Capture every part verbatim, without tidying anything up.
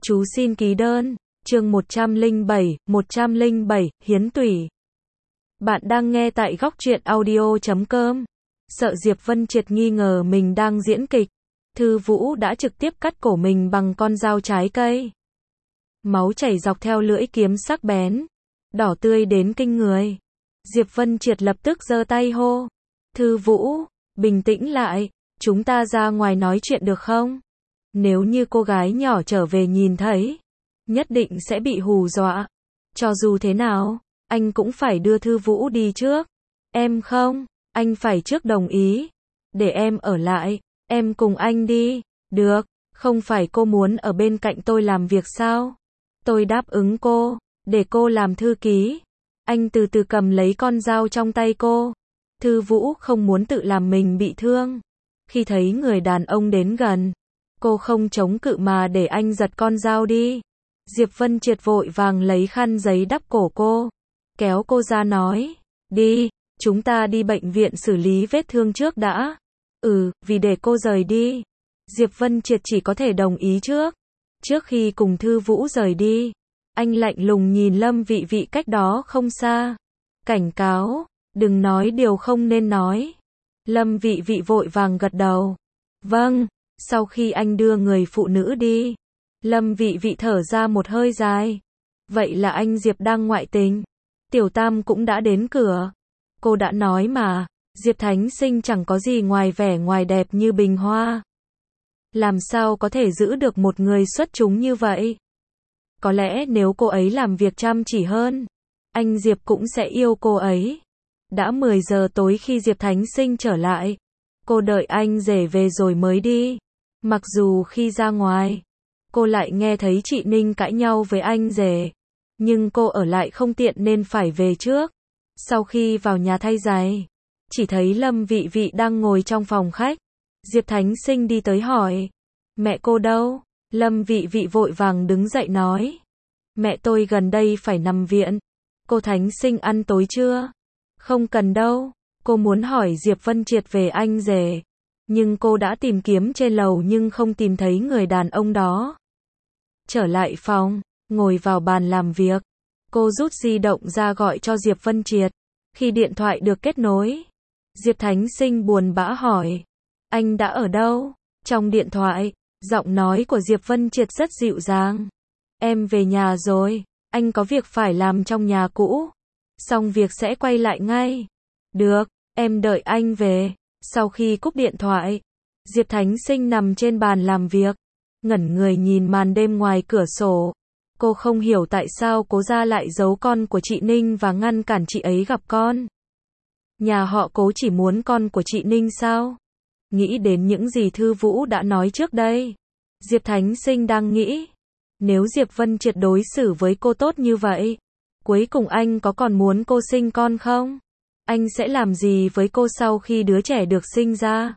Chú xin ký đơn. Chương một trăm lẻ bảy, một trăm lẻ bảy, hiến tủy. Bạn đang nghe tại góc truyện audio chấm com. Sợ Diệp Vân Triệt nghi ngờ mình đang diễn kịch, Thư Vũ đã trực tiếp cắt cổ mình bằng con dao trái cây. Máu chảy dọc theo lưỡi kiếm sắc bén, đỏ tươi đến kinh người. Diệp Vân Triệt lập tức giơ tay hô. Thư Vũ, bình tĩnh lại, chúng ta ra ngoài nói chuyện được không? Nếu như cô gái nhỏ trở về nhìn thấy, nhất định sẽ bị hù dọa. Cho dù thế nào, anh cũng phải đưa Thư Vũ đi trước. Em không, anh phải trước đồng ý. Để em ở lại, em cùng anh đi. Được, không phải cô muốn ở bên cạnh tôi làm việc sao? Tôi đáp ứng cô, để cô làm thư ký. Anh từ từ cầm lấy con dao trong tay cô. Thư Vũ không muốn tự làm mình bị thương. Khi thấy người đàn ông đến gần, cô không chống cự mà để anh giật con dao đi. Diệp Vân Triệt vội vàng lấy khăn giấy đắp cổ cô, kéo cô ra nói, đi, chúng ta đi bệnh viện xử lý vết thương trước đã. Ừ, vì để cô rời đi. Diệp Vân Triệt chỉ có thể đồng ý trước. Trước khi cùng Thư Vũ rời đi, anh lạnh lùng nhìn Lâm Vị Vị cách đó không xa. Cảnh cáo, đừng nói điều không nên nói. Lâm Vị Vị vội vàng gật đầu. Vâng, sau khi anh đưa người phụ nữ đi, Lâm Vị Vị thở ra một hơi dài. Vậy là anh Diệp đang ngoại tình. Tiểu Tam cũng đã đến cửa. Cô đã nói mà, Diệp Thánh Sinh chẳng có gì ngoài vẻ ngoài đẹp như bình hoa. Làm sao có thể giữ được một người xuất chúng như vậy? Có lẽ nếu cô ấy làm việc chăm chỉ hơn, anh Diệp cũng sẽ yêu cô ấy. Đã mười giờ tối khi Diệp Thánh Sinh trở lại, cô đợi anh rể về rồi mới đi. Mặc dù khi ra ngoài, cô lại nghe thấy chị Ninh cãi nhau với anh rể, nhưng cô ở lại không tiện nên phải về trước. Sau khi vào nhà thay giày, chỉ thấy Lâm Vị Vị đang ngồi trong phòng khách. Diệp Thánh Sinh đi tới hỏi, mẹ cô đâu? Lâm Vị Vị vội vàng đứng dậy nói, mẹ tôi gần đây phải nằm viện. Cô Thánh Sinh ăn tối chưa? Không cần đâu. Cô muốn hỏi Diệp Vân Triệt về anh rể, nhưng cô đã tìm kiếm trên lầu nhưng không tìm thấy người đàn ông đó. Trở lại phòng, ngồi vào bàn làm việc, cô rút di động ra gọi cho Diệp Vân Triệt. Khi điện thoại được kết nối, Diệp Thánh Sinh buồn bã hỏi, anh đã ở đâu? Trong điện thoại, giọng nói của Diệp Vân Triệt rất dịu dàng. Em về nhà rồi, anh có việc phải làm trong nhà cũ. Xong việc sẽ quay lại ngay. Được, em đợi anh về. Sau khi cúp điện thoại, Diệp Thánh Sinh nằm trên bàn làm việc, ngẩn người nhìn màn đêm ngoài cửa sổ. Cô không hiểu tại sao Cố gia lại giấu con của chị Ninh và ngăn cản chị ấy gặp con. Nhà họ Cố chỉ muốn con của chị Ninh sao? Nghĩ đến những gì Thư Vũ đã nói trước đây, Diệp Thánh Sinh đang nghĩ, nếu Diệp Vân Triệt đối xử với cô tốt như vậy, cuối cùng anh có còn muốn cô sinh con không? Anh sẽ làm gì với cô sau khi đứa trẻ được sinh ra?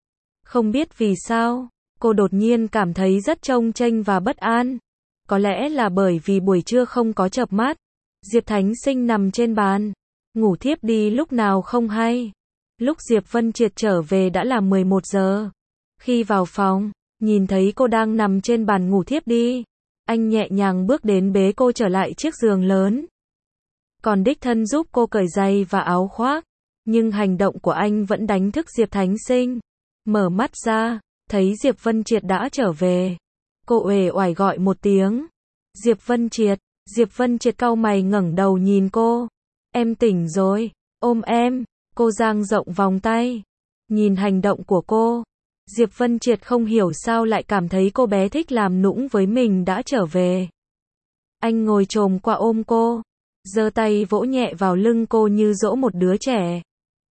Không biết vì sao, cô đột nhiên cảm thấy rất chông chênh và bất an. Có lẽ là bởi vì buổi trưa không có chợp mắt. Diệp Thánh Sinh nằm trên bàn, ngủ thiếp đi lúc nào không hay. Lúc Diệp Vân Triệt trở về đã là mười một giờ. Khi vào phòng, nhìn thấy cô đang nằm trên bàn ngủ thiếp đi, anh nhẹ nhàng bước đến bế cô trở lại chiếc giường lớn. Còn đích thân giúp cô cởi giày và áo khoác. Nhưng hành động của anh vẫn đánh thức Diệp Thánh Sinh. Mở mắt ra, thấy Diệp Vân Triệt đã trở về. Cô uể oải gọi một tiếng. Diệp Vân Triệt. Diệp Vân Triệt cau mày ngẩng đầu nhìn cô. Em tỉnh rồi, ôm em. Cô dang rộng vòng tay. Nhìn hành động của cô, Diệp Vân Triệt không hiểu sao lại cảm thấy cô bé thích làm nũng với mình đã trở về. Anh ngồi chồm qua ôm cô, giơ tay vỗ nhẹ vào lưng cô như dỗ một đứa trẻ.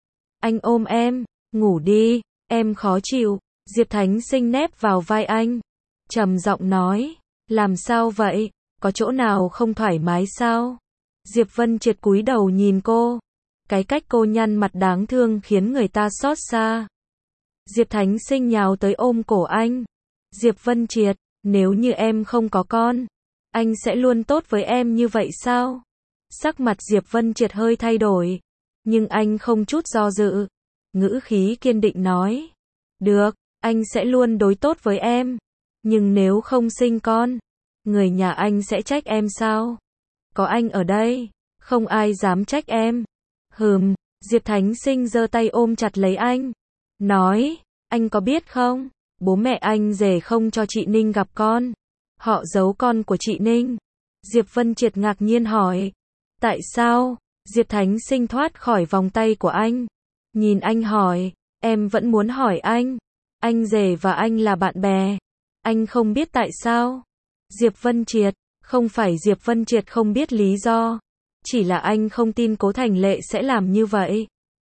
Anh ôm em, ngủ đi, em khó chịu. Diệp Thánh Sinh nép vào vai anh, trầm giọng nói, làm sao vậy, có chỗ nào không thoải mái sao? Diệp Vân Triệt cúi đầu nhìn cô, cái cách cô nhăn mặt đáng thương khiến người ta xót xa. Diệp Thánh Sinh nhào tới ôm cổ anh. Diệp Vân Triệt, nếu như em không có con, anh sẽ luôn tốt với em như vậy sao? Sắc mặt Diệp Vân Triệt hơi thay đổi, nhưng anh không chút do dự, ngữ khí kiên định nói, được, anh sẽ luôn đối tốt với em, nhưng nếu không sinh con, Người nhà anh sẽ trách em sao? Có anh ở đây, không ai dám trách em. Hừm, Diệp Thánh Sinh giơ tay ôm chặt lấy anh. Nói, anh có biết không? Bố mẹ anh rể không cho chị Ninh gặp con. Họ giấu con của chị Ninh. Diệp Vân Triệt ngạc nhiên hỏi. Tại sao? Diệp Thánh Sinh thoát khỏi vòng tay của anh. Nhìn anh hỏi, em vẫn muốn hỏi anh. Anh rể và anh là bạn bè. Anh không biết tại sao? Diệp Vân Triệt, không phải Diệp Vân Triệt không biết lý do. Chỉ là anh không tin Cố Thành Lệ sẽ làm như vậy.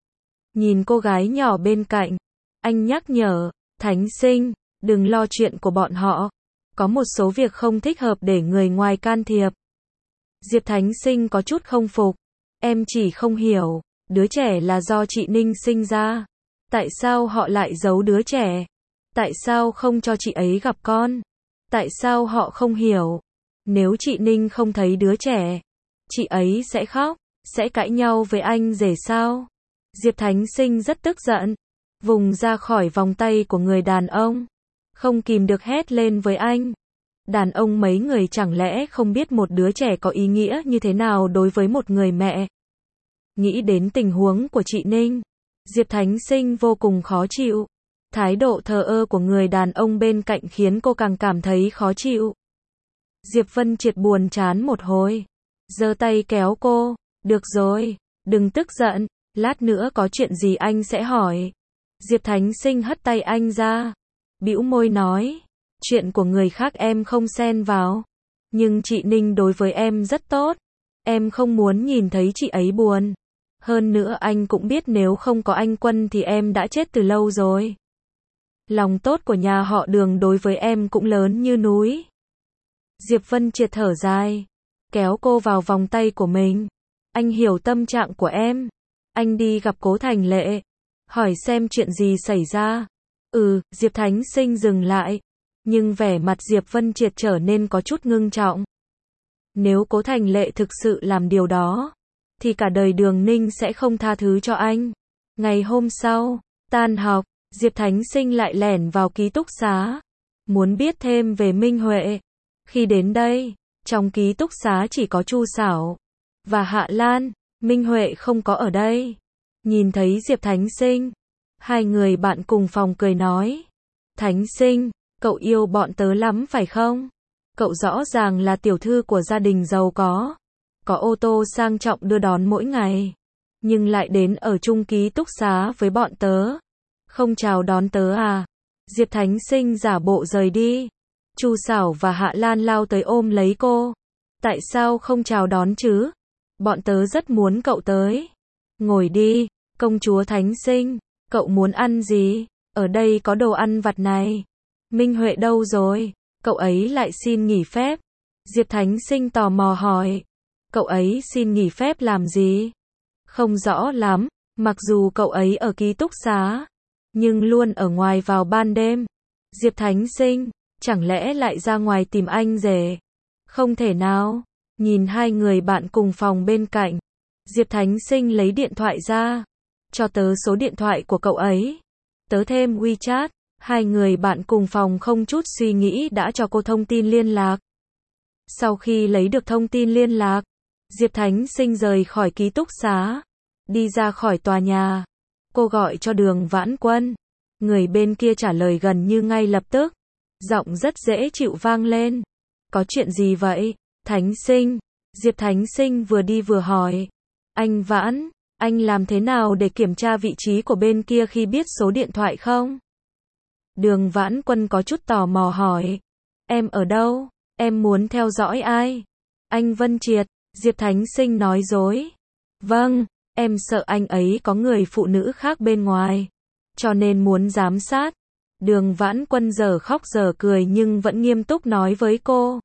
Nhìn cô gái nhỏ bên cạnh, anh nhắc nhở, Thánh Sinh, đừng lo chuyện của bọn họ. Có một số việc không thích hợp để người ngoài can thiệp. Diệp Thánh Sinh có chút không phục. Em chỉ không hiểu, đứa trẻ là do chị Ninh sinh ra. Tại sao họ lại giấu đứa trẻ? Tại sao không cho chị ấy gặp con? Tại sao họ không hiểu? Nếu chị Ninh không thấy đứa trẻ, chị ấy sẽ khóc, sẽ cãi nhau với anh rể sao? Diệp Thánh Sinh rất tức giận, vùng ra khỏi vòng tay của người đàn ông, không kìm được hét lên với anh. Đàn ông mấy người chẳng lẽ không biết một đứa trẻ có ý nghĩa như thế nào đối với một người mẹ? Nghĩ đến tình huống của chị Ninh, Diệp Thánh Sinh vô cùng khó chịu. Thái độ thờ ơ của người đàn ông bên cạnh khiến cô càng cảm thấy khó chịu. Diệp Vân Triệt buồn chán một hồi, giơ tay kéo cô, được rồi, đừng tức giận, lát nữa có chuyện gì anh sẽ hỏi. Diệp Thánh Sinh hất tay anh ra, bĩu môi nói, chuyện của người khác em không xen vào, nhưng chị Ninh đối với em rất tốt, em không muốn nhìn thấy chị ấy buồn. Hơn nữa anh cũng biết nếu không có anh Quân thì em đã chết từ lâu rồi. Lòng tốt của nhà họ Đường đối với em cũng lớn như núi. Diệp Vân Triệt thở dài, kéo cô vào vòng tay của mình. Anh hiểu tâm trạng của em. Anh đi gặp Cố Thành Lệ, hỏi xem chuyện gì xảy ra. Ừ, Diệp Thánh Sinh dừng lại, nhưng vẻ mặt Diệp Vân Triệt trở nên có chút ngưng trọng. Nếu Cố Thành Lệ thực sự làm điều đó, thì cả đời Đường Ninh sẽ không tha thứ cho anh. Ngày hôm sau, tan học, Diệp Thánh Sinh lại lẻn vào ký túc xá, muốn biết thêm về Minh Huệ. Khi đến đây, trong ký túc xá chỉ có Chu Sảo và Hạ Lan, Minh Huệ không có ở đây. Nhìn thấy Diệp Thánh Sinh, hai người bạn cùng phòng cười nói, Thánh Sinh, cậu yêu bọn tớ lắm phải không? Cậu rõ ràng là tiểu thư của gia đình giàu có, có ô tô sang trọng đưa đón mỗi ngày, nhưng lại đến ở chung ký túc xá với bọn tớ. Không chào đón tớ à? Diệp Thánh Sinh giả bộ rời đi. Chu Sảo và Hạ Lan lao tới ôm lấy cô. Tại sao không chào đón chứ? Bọn tớ rất muốn cậu tới. Ngồi đi, công chúa Thánh Sinh, cậu muốn ăn gì? Ở đây có đồ ăn vặt này. Minh Huệ đâu rồi? Cậu ấy lại xin nghỉ phép. Diệp Thánh Sinh tò mò hỏi. Cậu ấy xin nghỉ phép làm gì? Không rõ lắm, mặc dù cậu ấy ở ký túc xá, nhưng luôn ở ngoài vào ban đêm. Diệp Thánh Sinh, chẳng lẽ lại ra ngoài tìm anh rể? Không thể nào. Nhìn hai người bạn cùng phòng bên cạnh, Diệp Thánh Sinh lấy điện thoại ra, cho tớ số điện thoại của cậu ấy. Tớ thêm WeChat. Hai người bạn cùng phòng không chút suy nghĩ đã cho cô thông tin liên lạc. Sau khi lấy được thông tin liên lạc, Diệp Thánh Sinh rời khỏi ký túc xá, đi ra khỏi tòa nhà. Cô gọi cho Đường Vãn Quân. Người bên kia trả lời gần như ngay lập tức. Giọng rất dễ chịu vang lên. Có chuyện gì vậy, Thánh Sinh? Diệp Thánh Sinh vừa đi vừa hỏi. Anh Vãn, anh làm thế nào để kiểm tra vị trí của bên kia khi biết số điện thoại không? Đường Vãn Quân có chút tò mò hỏi. Em ở đâu? Em muốn theo dõi ai? Anh Vân Triệt. Diệp Thánh Sinh nói dối. Vâng, em sợ anh ấy có người phụ nữ khác bên ngoài, cho nên muốn giám sát. Đường Vãn Quân giờ khóc giờ cười nhưng vẫn nghiêm túc nói với cô.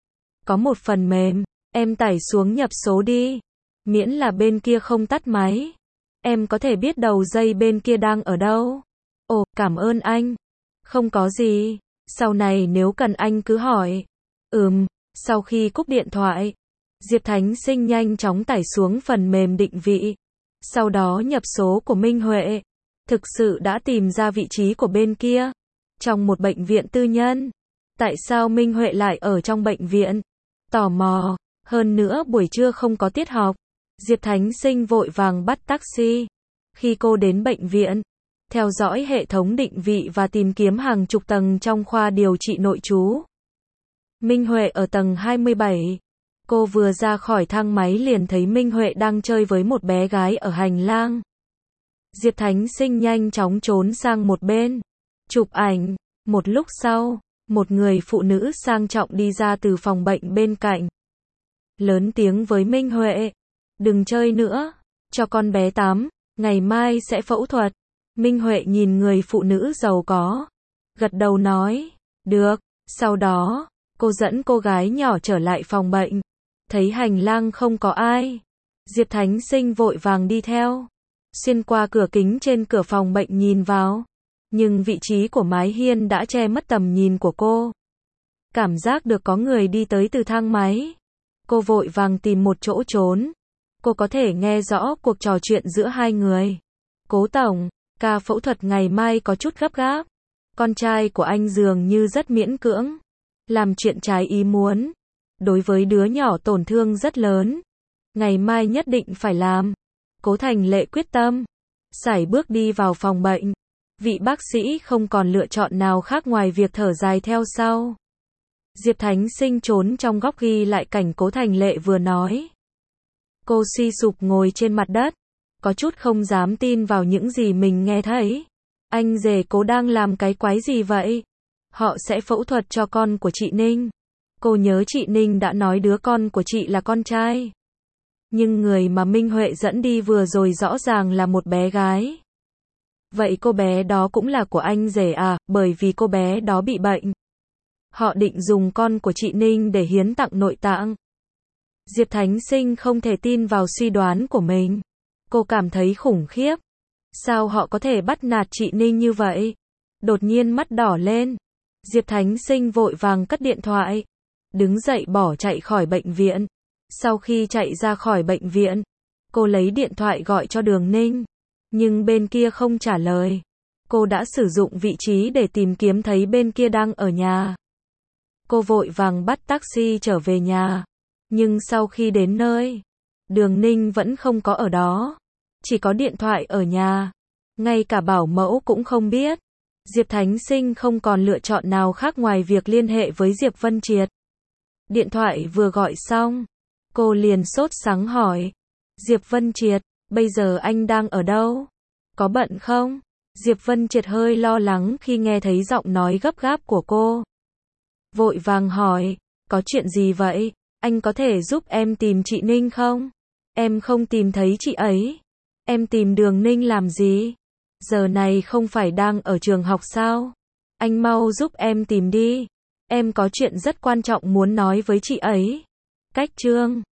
Có một phần mềm, em tải xuống nhập số đi. Miễn là bên kia không tắt máy, em có thể biết đầu dây bên kia đang ở đâu. Ồ, cảm ơn anh. Không có gì, sau này nếu cần anh cứ hỏi. Ừm, sau khi cúp điện thoại, Diệp Thánh Sinh nhanh chóng tải xuống phần mềm định vị. Sau đó nhập số của Minh Huệ. Thực sự đã tìm ra vị trí của bên kia. Trong một bệnh viện tư nhân. Tại sao Minh Huệ lại ở trong bệnh viện? Tò mò. Hơn nữa buổi trưa không có tiết học. Diệp Thánh Sinh vội vàng bắt taxi. Khi cô đến bệnh viện, theo dõi hệ thống định vị và tìm kiếm hàng chục tầng trong khoa điều trị nội trú. Minh Huệ ở tầng hai mươi bảy. Cô vừa ra khỏi thang máy liền thấy Minh Huệ đang chơi với một bé gái ở hành lang. Diệp Thánh Sinh nhanh chóng trốn sang một bên, chụp ảnh. Một lúc sau, một người phụ nữ sang trọng đi ra từ phòng bệnh bên cạnh. Lớn tiếng với Minh Huệ, đừng chơi nữa, cho con bé tắm, ngày mai sẽ phẫu thuật. Minh Huệ nhìn người phụ nữ giàu có, gật đầu nói, được. Sau đó, cô dẫn cô gái nhỏ trở lại phòng bệnh, thấy hành lang không có ai. Diệp Thánh Sinh vội vàng đi theo, xuyên qua cửa kính trên cửa phòng bệnh nhìn vào. Nhưng vị trí của mái hiên đã che mất tầm nhìn của cô. Cảm giác được có người đi tới từ thang máy. Cô vội vàng tìm một chỗ trốn. Cô có thể nghe rõ cuộc trò chuyện giữa hai người. Cố tổng, ca phẫu thuật ngày mai có chút gấp gáp. Con trai của anh dường như rất miễn cưỡng. Làm chuyện trái ý muốn. Đối với đứa nhỏ tổn thương rất lớn. Ngày mai nhất định phải làm. Cố Thành Lệ quyết tâm. Sải bước đi vào phòng bệnh. Vị bác sĩ không còn lựa chọn nào khác ngoài việc thở dài theo sau. Diệp Thánh Sinh trốn trong góc ghi lại cảnh Cố Thành Lệ vừa nói. Cô suy sụp ngồi trên mặt đất, có chút không dám tin vào những gì mình nghe thấy. Anh rể Cố đang làm cái quái gì vậy? Họ sẽ phẫu thuật cho con của chị Ninh. Cô nhớ chị Ninh đã nói đứa con của chị là con trai. Nhưng người mà Minh Huệ dẫn đi vừa rồi rõ ràng là một bé gái. Vậy cô bé đó cũng là của anh rể à, bởi vì cô bé đó bị bệnh. Họ định dùng con của chị Ninh để hiến tặng nội tạng. Diệp Thánh Sinh không thể tin vào suy đoán của mình. Cô cảm thấy khủng khiếp. Sao họ có thể bắt nạt chị Ninh như vậy? Đột nhiên mắt đỏ lên. Diệp Thánh Sinh vội vàng cất điện thoại. Đứng dậy bỏ chạy khỏi bệnh viện. Sau khi chạy ra khỏi bệnh viện, cô lấy điện thoại gọi cho Đường Ninh. Nhưng bên kia không trả lời. Cô đã sử dụng vị trí để tìm kiếm thấy bên kia đang ở nhà. Cô vội vàng bắt taxi trở về nhà. Nhưng sau khi đến nơi, Đường Ninh vẫn không có ở đó. Chỉ có điện thoại ở nhà. Ngay cả bảo mẫu cũng không biết. Diệp Thánh Sinh không còn lựa chọn nào khác ngoài việc liên hệ với Diệp Vân Triệt. Điện thoại vừa gọi xong, cô liền sốt sắng hỏi. Diệp Vân Triệt, bây giờ anh đang ở đâu? Có bận không? Diệp Vân Triệt hơi lo lắng khi nghe thấy giọng nói gấp gáp của cô. Vội vàng hỏi, có chuyện gì vậy? Anh có thể giúp em tìm chị Ninh không? Em không tìm thấy chị ấy. Em tìm Đường Ninh làm gì? Giờ này không phải đang ở trường học sao? Anh mau giúp em tìm đi. Em có chuyện rất quan trọng muốn nói với chị ấy. Cách chương